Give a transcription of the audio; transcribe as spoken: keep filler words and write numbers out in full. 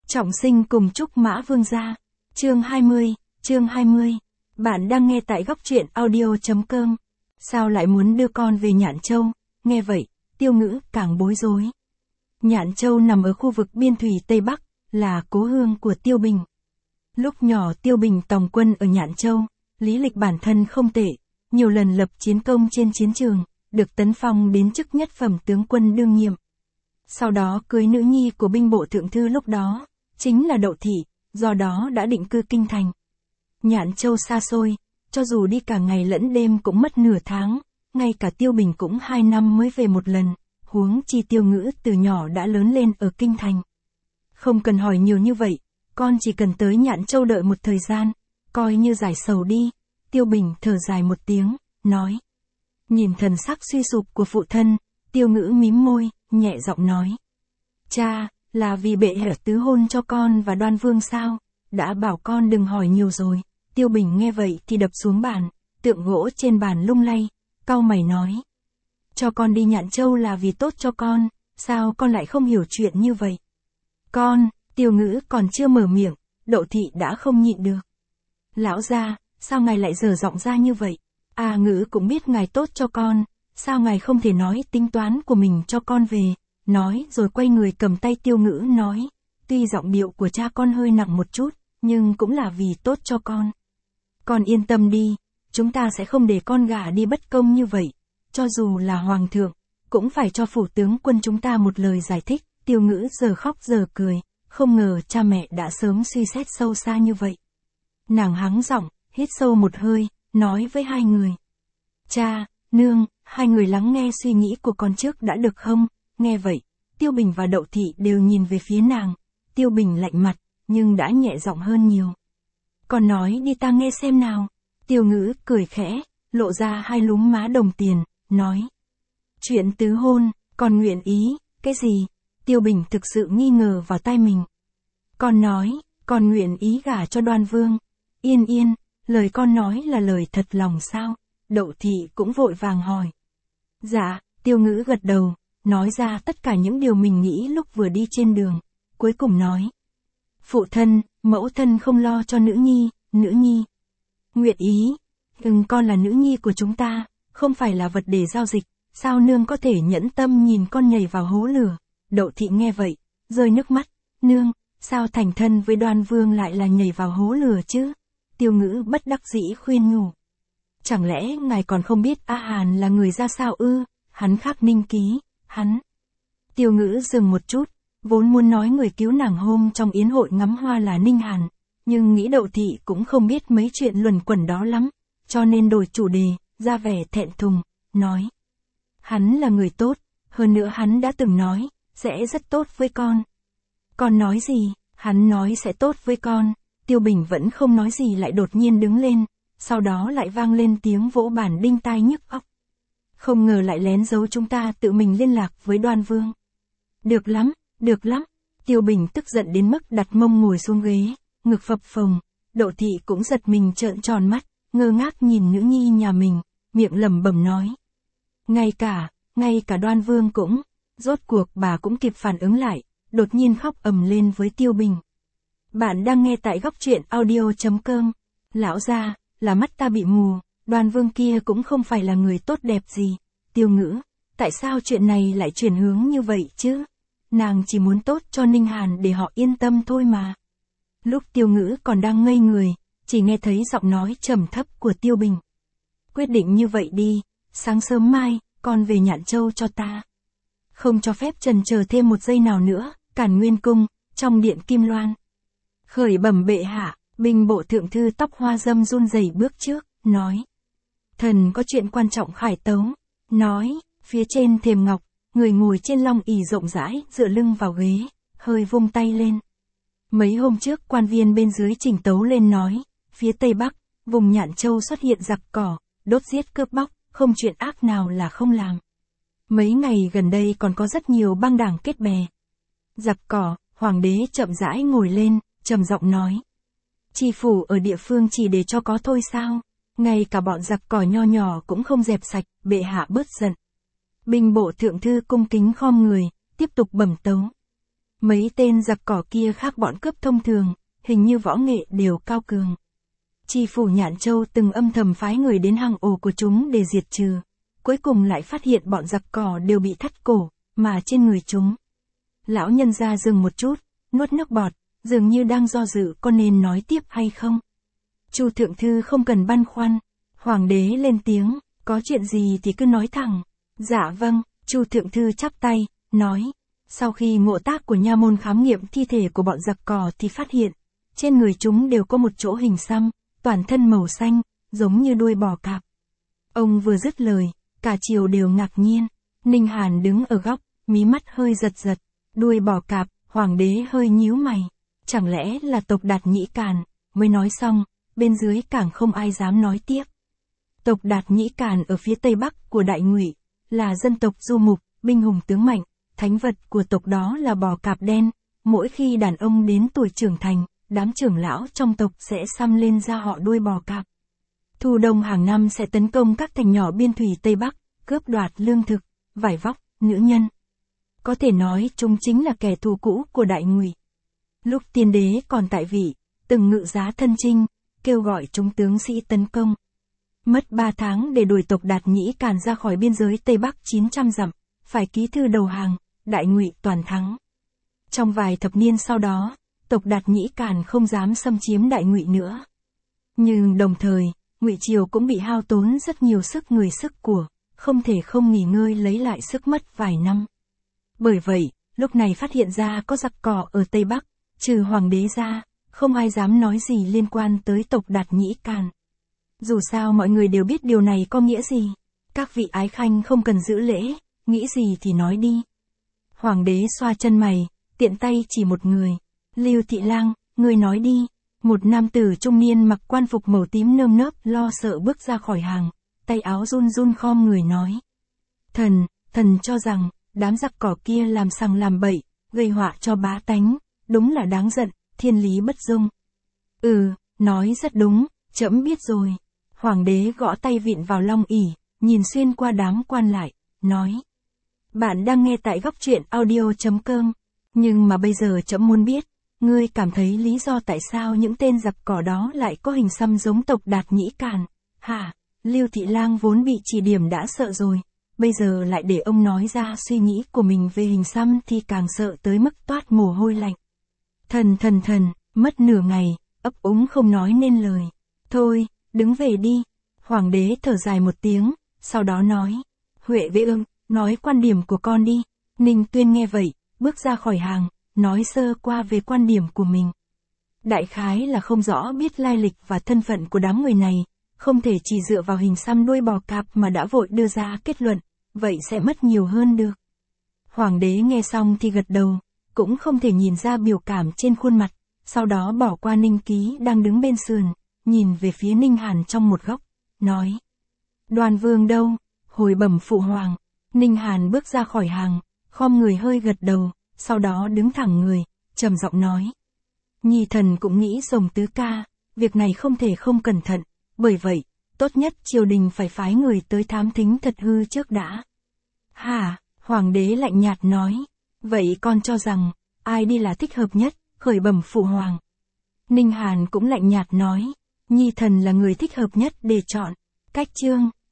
Trọng sinh cùng Trúc Mã Vương gia. Chương hai mươi, chương hai mươi. Bạn đang nghe tại góc truyện audio chấm com. Sao lại muốn đưa con về Nhạn Châu? Nghe vậy, Tiêu Ngữ càng bối rối. Nhạn Châu nằm ở khu vực biên thủy Tây Bắc, là cố hương của Tiêu Bình. Lúc nhỏ Tiêu Bình tòng quân ở Nhạn Châu, lý lịch bản thân không tệ, nhiều lần lập chiến công trên chiến trường, được tấn phong đến chức nhất phẩm tướng quân đương nhiệm. Sau đó cưới nữ nhi của binh bộ thượng thư lúc đó, chính là Đậu Thị, do đó đã định cư kinh thành. Nhạn Châu xa xôi, cho dù đi cả ngày lẫn đêm cũng mất nửa tháng, ngay cả Tiêu Bình cũng hai năm mới về một lần, huống chi Tiêu Ngữ từ nhỏ đã lớn lên ở kinh thành. Không cần hỏi nhiều như vậy, con chỉ cần tới Nhạn Châu đợi một thời gian, coi như giải sầu đi. Tiêu Bình thở dài một tiếng, nói. Nhìn thần sắc suy sụp của phụ thân, Tiêu Ngữ mím môi, nhẹ giọng nói. Cha, là vì bệ hạ tứ hôn cho con và Đoan Vương sao? Đã bảo con đừng hỏi nhiều rồi. Tiêu Bình nghe vậy thì đập xuống bàn, tượng gỗ trên bàn lung lay, cau mày nói. Cho con đi Nhạn Châu là vì tốt cho con, sao con lại không hiểu chuyện như vậy? Con, Tiêu Ngữ còn chưa mở miệng, Đậu Thị đã không nhịn được. Lão gia, sao ngài lại dở giọng ra như vậy? À Ngữ cũng biết ngài tốt cho con, sao ngài không thể nói tính toán của mình cho con về? Nói rồi quay người cầm tay Tiêu Ngữ nói, tuy giọng điệu của cha con hơi nặng một chút, nhưng cũng là vì tốt cho con. Con yên tâm đi, chúng ta sẽ không để con gả đi bất công như vậy, cho dù là hoàng thượng, cũng phải cho phủ tướng quân chúng ta một lời giải thích. Tiêu Ngữ giờ khóc giờ cười, không ngờ cha mẹ đã sớm suy xét sâu xa như vậy. Nàng hắng giọng, hít sâu một hơi, nói với hai người. Cha, nương, hai người lắng nghe suy nghĩ của con trước đã được không? Nghe vậy, Tiêu Bình và Đậu Thị đều nhìn về phía nàng. Tiêu Bình lạnh mặt, nhưng đã nhẹ giọng hơn nhiều. Con nói đi ta nghe xem nào. Tiêu Ngữ cười khẽ, lộ ra hai lúm má đồng tiền, nói. Chuyện tứ hôn, con nguyện ý, cái gì? Tiêu Bình thực sự nghi ngờ vào tai mình. Con nói, con nguyện ý gả cho Đoan Vương. Yên yên, lời con nói là lời thật lòng sao? Đậu Thị cũng vội vàng hỏi. Dạ, Tiêu Ngữ gật đầu, nói ra tất cả những điều mình nghĩ lúc vừa đi trên đường, cuối cùng nói. Phụ thân, mẫu thân không lo cho nữ nhi, nữ nhi. Nguyện ý, ừm con là nữ nhi của chúng ta, không phải là vật để giao dịch, sao nương có thể nhẫn tâm nhìn con nhảy vào hố lửa? Đậu Thị nghe vậy, rơi nước mắt, nương, sao thành thân với Đoan Vương lại là nhảy vào hố lửa chứ? Tiêu Ngữ bất đắc dĩ khuyên nhủ. Chẳng lẽ ngài còn không biết A Hàn là người ra sao ư? Hắn khắc ninh ký, hắn. Tiêu Ngữ dừng một chút, vốn muốn nói người cứu nàng hôm trong yến hội ngắm hoa là Ninh Hàn, nhưng nghĩ Đậu Thị cũng không biết mấy chuyện luẩn quẩn đó lắm, cho nên đổi chủ đề, ra vẻ thẹn thùng, nói. Hắn là người tốt, hơn nữa hắn đã từng nói, sẽ rất tốt với con. Con nói gì? Hắn nói sẽ tốt với con. Tiêu Bình vẫn không nói gì lại đột nhiên đứng lên, sau đó lại vang lên tiếng vỗ bàn đinh tai nhức óc. Không ngờ lại lén giấu chúng ta tự mình liên lạc với Đoan Vương. Được lắm, được lắm. Tiêu Bình tức giận đến mức đặt mông ngồi xuống ghế, ngực phập phồng. Đậu Thị cũng giật mình trợn tròn mắt, ngơ ngác nhìn nữ nhi nhà mình, miệng lẩm bẩm nói. Ngay cả, ngay cả Đoan Vương cũng, rốt cuộc bà cũng kịp phản ứng lại, đột nhiên khóc ầm lên với Tiêu Bình. Bạn đang nghe tại góc truyện audio chấm com. Lão gia, là mắt ta bị mù, Đoan Vương kia cũng không phải là người tốt đẹp gì. Tiêu Ngữ, tại sao chuyện này lại chuyển hướng như vậy chứ? Nàng chỉ muốn tốt cho Ninh Hàn để họ yên tâm thôi mà. Lúc Tiêu Ngữ còn đang ngây người, chỉ nghe thấy giọng nói trầm thấp của Tiêu Bình. Quyết định như vậy đi, sáng sớm mai, con về Nhạn Châu cho ta. Không cho phép chần chờ thêm một giây nào nữa. Càn Nguyên Cung, trong điện Kim Loan. Khởi bẩm bệ hạ, binh bộ thượng thư tóc hoa dâm run rẩy bước trước, nói. Thần có chuyện quan trọng khải tấu. Nói, phía trên thềm ngọc, người ngồi trên long ỷ rộng rãi, dựa lưng vào ghế, hơi vung tay lên. Mấy hôm trước quan viên bên dưới trình tấu lên nói, phía Tây Bắc, vùng Nhạn Châu xuất hiện giặc cỏ, đốt giết cướp bóc, không chuyện ác nào là không làm. Mấy ngày gần đây còn có rất nhiều băng đảng kết bè. Giặc cỏ, hoàng đế chậm rãi ngồi lên, trầm giọng nói. Tri phủ ở địa phương chỉ để cho có thôi sao? Ngay cả bọn giặc cỏ nho nhỏ cũng không dẹp sạch, bệ hạ bớt giận. Binh bộ thượng thư cung kính khom người, tiếp tục bẩm tấu. Mấy tên giặc cỏ kia khác bọn cướp thông thường, hình như võ nghệ đều cao cường. Tri phủ Nhạn Châu từng âm thầm phái người đến hang ổ của chúng để diệt trừ. Cuối cùng lại phát hiện bọn giặc cỏ đều bị thắt cổ, mà trên người chúng. Lão nhân ra dừng một chút, nuốt nước bọt, dường như đang do dự có nên nói tiếp hay không. Chu thượng thư không cần băn khoăn. Hoàng đế lên tiếng, có chuyện gì thì cứ nói thẳng. Dạ vâng, Chu thượng thư chắp tay, nói. Sau khi ngộ tác của nha môn khám nghiệm thi thể của bọn giặc cỏ thì phát hiện, trên người chúng đều có một chỗ hình xăm, toàn thân màu xanh, giống như đuôi bò cạp. Ông vừa dứt lời, cả triều đều ngạc nhiên. Ninh Hàn đứng ở góc, mí mắt hơi giật giật. Đuôi bò cạp, hoàng đế hơi nhíu mày. Chẳng lẽ là tộc Đạt Nhĩ Càn? Mới nói xong, bên dưới càng không ai dám nói tiếp. Tộc Đạt Nhĩ Càn ở phía tây bắc của Đại Ngụy, là dân tộc du mục, binh hùng tướng mạnh. Thánh vật của tộc đó là bò cạp đen. Mỗi khi đàn ông đến tuổi trưởng thành, đám trưởng lão trong tộc sẽ xăm lên da họ đuôi bò cạp. Thu đông hàng năm sẽ tấn công các thành nhỏ biên thủy Tây Bắc, cướp đoạt lương thực, vải vóc, nữ nhân. Có thể nói chúng chính là kẻ thù cũ của Đại Ngụy. Lúc tiên đế còn tại vị, từng ngự giá thân chinh, kêu gọi chúng tướng sĩ tấn công. Mất ba tháng để đuổi tộc Đạt Nhĩ Càn ra khỏi biên giới Tây Bắc chín trăm dặm, phải ký thư đầu hàng, Đại Ngụy toàn thắng. Trong vài thập niên sau đó, tộc Đạt Nhĩ Càn không dám xâm chiếm Đại Ngụy nữa. Nhưng đồng thời, Ngụy triều cũng bị hao tốn rất nhiều sức người sức của, không thể không nghỉ ngơi lấy lại sức mất vài năm. Bởi vậy, lúc này phát hiện ra có giặc cỏ ở Tây Bắc, trừ hoàng đế ra, không ai dám nói gì liên quan tới tộc Đạt Nhĩ Càn. Dù sao mọi người đều biết điều này có nghĩa gì. Các vị ái khanh không cần giữ lễ, nghĩ gì thì nói đi. Hoàng đế xoa chân mày, tiện tay chỉ một người. Lưu Thị Lang, ngươi nói đi. Một nam tử trung niên mặc quan phục màu tím nơm nớp lo sợ bước ra khỏi hàng, tay áo run run khom người nói. Thần, thần cho rằng, đám giặc cỏ kia làm sằng làm bậy, gây họa cho bá tánh, đúng là đáng giận, thiên lý bất dung. Ừ, nói rất đúng, trẫm biết rồi. Hoàng đế gõ tay vịn vào long ỷ, nhìn xuyên qua đám quan lại, nói. Bạn đang nghe tại góc truyện audio chấm com. Nhưng mà bây giờ trẫm muốn biết, ngươi cảm thấy lý do tại sao những tên giặc cỏ đó lại có hình xăm giống tộc Đạt Nhĩ Càn? Hả? Lưu Thị Lang vốn bị chỉ điểm đã sợ rồi, bây giờ lại để ông nói ra suy nghĩ của mình về hình xăm thì càng sợ tới mức toát mồ hôi lạnh. Thần thần thần, mất nửa ngày, ấp úng không nói nên lời. Thôi, đứng về đi. Hoàng đế thở dài một tiếng, sau đó nói. Huệ Vệ Ương, nói quan điểm của con đi. Ninh Tuyên nghe vậy, bước ra khỏi hàng, nói sơ qua về quan điểm của mình. Đại khái là không rõ biết lai lịch và thân phận của đám người này, không thể chỉ dựa vào hình xăm đuôi bò cạp mà đã vội đưa ra kết luận, vậy sẽ mất nhiều hơn được. Hoàng đế nghe xong thì gật đầu, cũng không thể nhìn ra biểu cảm trên khuôn mặt, sau đó bỏ qua Ninh Ký đang đứng bên sườn, nhìn về phía Ninh Hàn trong một góc, nói. Đoàn vương đâu? Hồi bẩm phụ hoàng. Ninh Hàn bước ra khỏi hàng, khom người hơi gật đầu, sau đó đứng thẳng người, trầm giọng nói. Nhi thần cũng nghĩ rồng tứ ca, việc này không thể không cẩn thận, bởi vậy, tốt nhất triều đình phải phái người tới thám thính thật hư trước đã. Hả? Hoàng đế lạnh nhạt nói. Vậy con cho rằng, ai đi là thích hợp nhất, khởi bẩm phụ hoàng. Ninh Hàn cũng lạnh nhạt nói. Nhi thần là người thích hợp nhất để chọn. Cách chương.